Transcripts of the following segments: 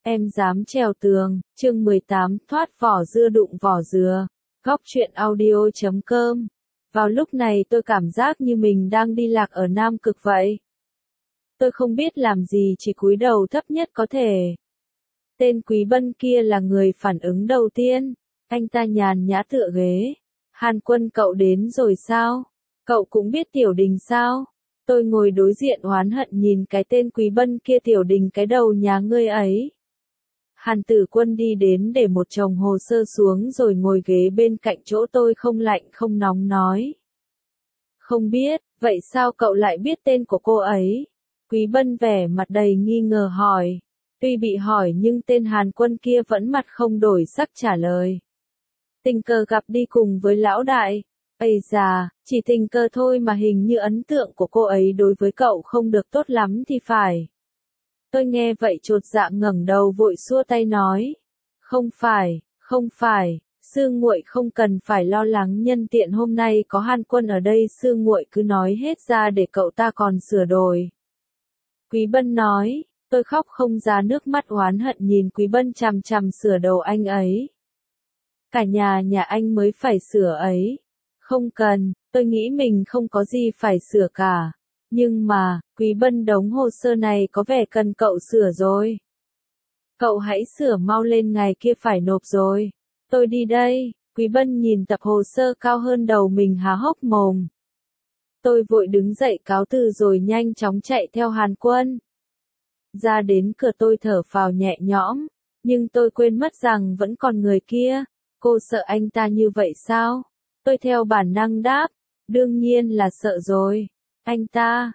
Em dám trèo tường, chương 18, thoát vỏ dưa đụng vỏ dừa. Góc truyện audio.com. Vào lúc này tôi cảm giác như mình đang đi lạc ở Nam Cực vậy. Tôi không biết làm gì, chỉ cúi đầu thấp nhất có thể. Tên Quý Bân kia là người phản ứng đầu tiên. Anh ta nhàn nhã tựa ghế. Hàn Quân, cậu đến rồi sao? Cậu cũng biết Tiểu Đình sao? Tôi ngồi đối diện oán hận nhìn cái tên Quý Bân kia. Tiểu Đình cái đầu nhà ngươi ấy. Hàn Tử Quân đi đến để một chồng hồ sơ xuống rồi ngồi ghế bên cạnh chỗ tôi, không lạnh không nóng nói. Không biết, vậy sao cậu lại biết tên của cô ấy? Quý Bân vẻ mặt đầy nghi ngờ hỏi. Tuy bị hỏi nhưng tên Hàn Quân kia vẫn mặt không đổi sắc trả lời. Tình cờ gặp đi cùng với lão đại. Ây da, chỉ tình cờ thôi mà hình như ấn tượng của cô ấy đối với cậu không được tốt lắm thì phải. Tôi nghe vậy chột dạ ngẩng đầu vội xua tay nói. Không phải, sư muội không cần phải lo lắng, nhân tiện hôm nay có Hàn Quân ở đây sư muội cứ nói hết ra để cậu ta còn sửa đổi. Quý Bân nói, tôi khóc không ra nước mắt oán hận nhìn Quý Bân chằm chằm sửa đầu anh ấy. Cả nhà anh mới phải sửa ấy. Không cần, tôi nghĩ mình không có gì phải sửa cả. Nhưng mà, Quý Bân, đống hồ sơ này có vẻ cần cậu sửa rồi. Cậu hãy sửa mau lên, ngày kia phải nộp rồi. Tôi đi đây. Quý Bân nhìn tập hồ sơ cao hơn đầu mình há hốc mồm. Tôi vội đứng dậy cáo từ rồi nhanh chóng chạy theo Hàn Quân. Ra đến cửa tôi thở phào nhẹ nhõm, nhưng tôi quên mất rằng vẫn còn người kia. Cô sợ anh ta như vậy sao? Tôi theo bản năng đáp, đương nhiên là sợ rồi. Anh ta,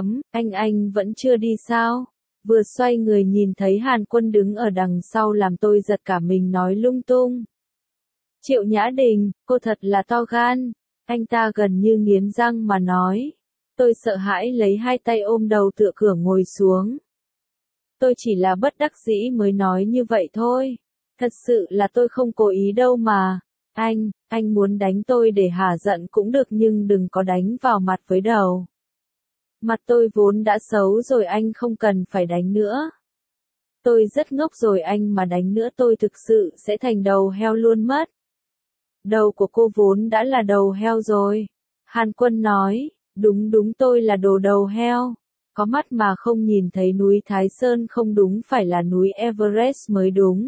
anh vẫn chưa đi sao? Vừa xoay người nhìn thấy Hàn Quân đứng ở đằng sau làm tôi giật cả mình nói lung tung. Triệu Nhã Đình, cô thật là to gan. Anh ta gần như nghiến răng mà nói. Tôi sợ hãi lấy hai tay ôm đầu tựa cửa ngồi xuống. Tôi chỉ là bất đắc dĩ mới nói như vậy thôi. Thật sự là tôi không cố ý đâu mà. Anh muốn đánh tôi để hả giận cũng được nhưng đừng có đánh vào mặt với đầu. Mặt tôi vốn đã xấu rồi, anh không cần phải đánh nữa. Tôi rất ngốc rồi, anh mà đánh nữa tôi thực sự sẽ thành đầu heo luôn mất. Đầu của cô vốn đã là đầu heo rồi. Hàn Quân nói, đúng tôi là đồ đầu heo. Có mắt mà không nhìn thấy núi Thái Sơn, không đúng phải là núi Everest mới đúng.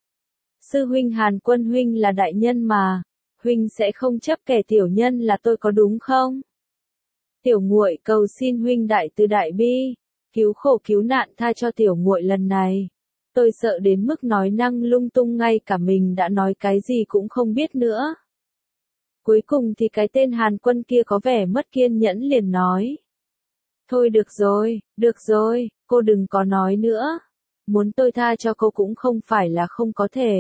Sư huynh Hàn Quân, huynh là đại nhân mà. Huynh sẽ không chấp kẻ tiểu nhân là tôi có đúng không? Tiểu muội cầu xin huynh đại từ đại bi, cứu khổ cứu nạn tha cho tiểu muội lần này. Tôi sợ đến mức nói năng lung tung, ngay cả mình đã nói cái gì cũng không biết nữa. Cuối cùng thì cái tên Hàn Quân kia có vẻ mất kiên nhẫn liền nói. Thôi được rồi, cô đừng có nói nữa. Muốn tôi tha cho cô cũng không phải là không có thể.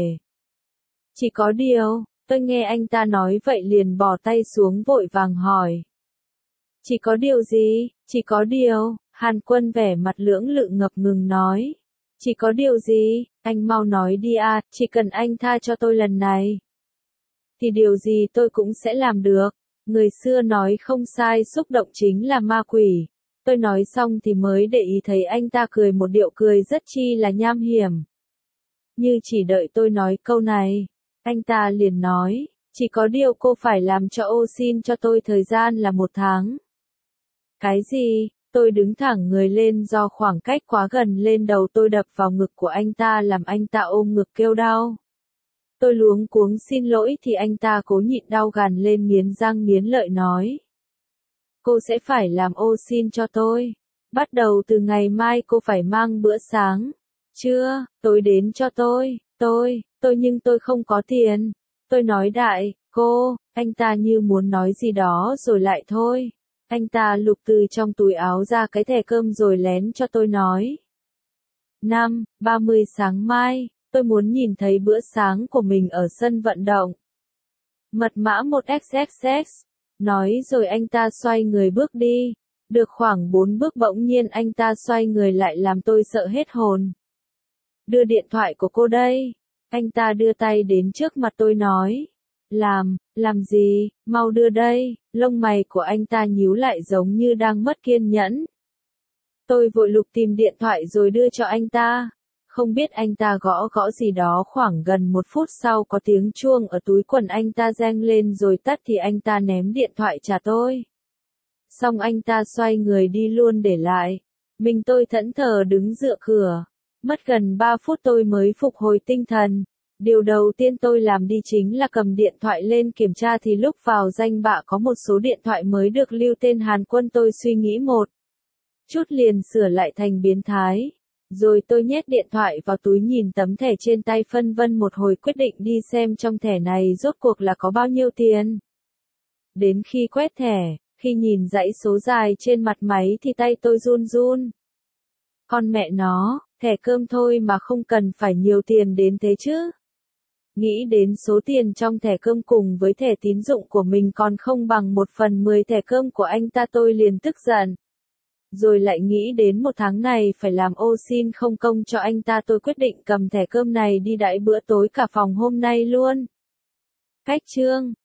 Chỉ có điều, tôi nghe anh ta nói vậy liền bỏ tay xuống vội vàng hỏi. Chỉ có điều gì? Chỉ có điều, Hàn Quân vẻ mặt lưỡng lự ngập ngừng nói. Chỉ có điều gì? Anh mau nói đi à, chỉ cần anh tha cho tôi lần này. Thì điều gì tôi cũng sẽ làm được. Người xưa nói không sai, xúc động chính là ma quỷ. Tôi nói xong thì mới để ý thấy anh ta cười một điệu cười rất chi là nham hiểm. Như chỉ đợi tôi nói câu này, anh ta liền nói, chỉ có điều cô phải làm cho ô xin cho tôi thời gian là 1 tháng. Cái gì? Tôi đứng thẳng người lên do khoảng cách quá gần, lên đầu tôi đập vào ngực của anh ta làm anh ta ôm ngực kêu đau. Tôi luống cuống xin lỗi thì anh ta cố nhịn đau gằn lên nghiến răng nghiến lợi nói. Cô sẽ phải làm ô xin cho tôi. Bắt đầu từ ngày mai cô phải mang bữa sáng. Chưa, tối đến cho tôi, nhưng tôi không có tiền. Tôi nói đại, cô, anh ta như muốn nói gì đó rồi lại thôi. Anh ta lục từ trong túi áo ra cái thẻ cơm rồi lén cho tôi nói. 5:30 sáng mai, tôi muốn nhìn thấy bữa sáng của mình ở sân vận động. Mật mã 1XXX. Nói rồi anh ta xoay người bước đi. Được khoảng 4 bước bỗng nhiên anh ta xoay người lại làm tôi sợ hết hồn. Đưa điện thoại của cô đây. Anh ta đưa tay đến trước mặt tôi nói. Làm gì, mau đưa đây. Lông mày của anh ta nhíu lại giống như đang mất kiên nhẫn. Tôi vội lục tìm điện thoại rồi đưa cho anh ta. Không biết anh ta gõ gõ gì đó, khoảng gần 1 phút sau có tiếng chuông ở túi quần anh ta reng lên rồi tắt thì anh ta ném điện thoại trả tôi. Xong anh ta xoay người đi luôn để lại mình tôi thẫn thờ đứng dựa cửa. Mất gần 3 phút tôi mới phục hồi tinh thần. Điều đầu tiên tôi làm đi chính là cầm điện thoại lên kiểm tra thì lúc vào danh bạ có một số điện thoại mới được lưu tên Hàn Quân. Tôi suy nghĩ một chút liền sửa lại thành biến thái. Rồi tôi nhét điện thoại vào túi nhìn tấm thẻ trên tay phân vân một hồi quyết định đi xem trong thẻ này rốt cuộc là có bao nhiêu tiền. Đến khi quét thẻ, khi nhìn dãy số dài trên mặt máy thì tay tôi run run. Con mẹ nó, thẻ cơm thôi mà không cần phải nhiều tiền đến thế chứ. Nghĩ đến số tiền trong thẻ cơm cùng với thẻ tín dụng của mình còn không bằng 1/10 thẻ cơm của anh ta tôi liền tức giận. Rồi lại nghĩ đến 1 tháng này phải làm ô xin không công cho anh ta tôi quyết định cầm thẻ cơm này đi đãi bữa tối cả phòng hôm nay luôn. Cách chương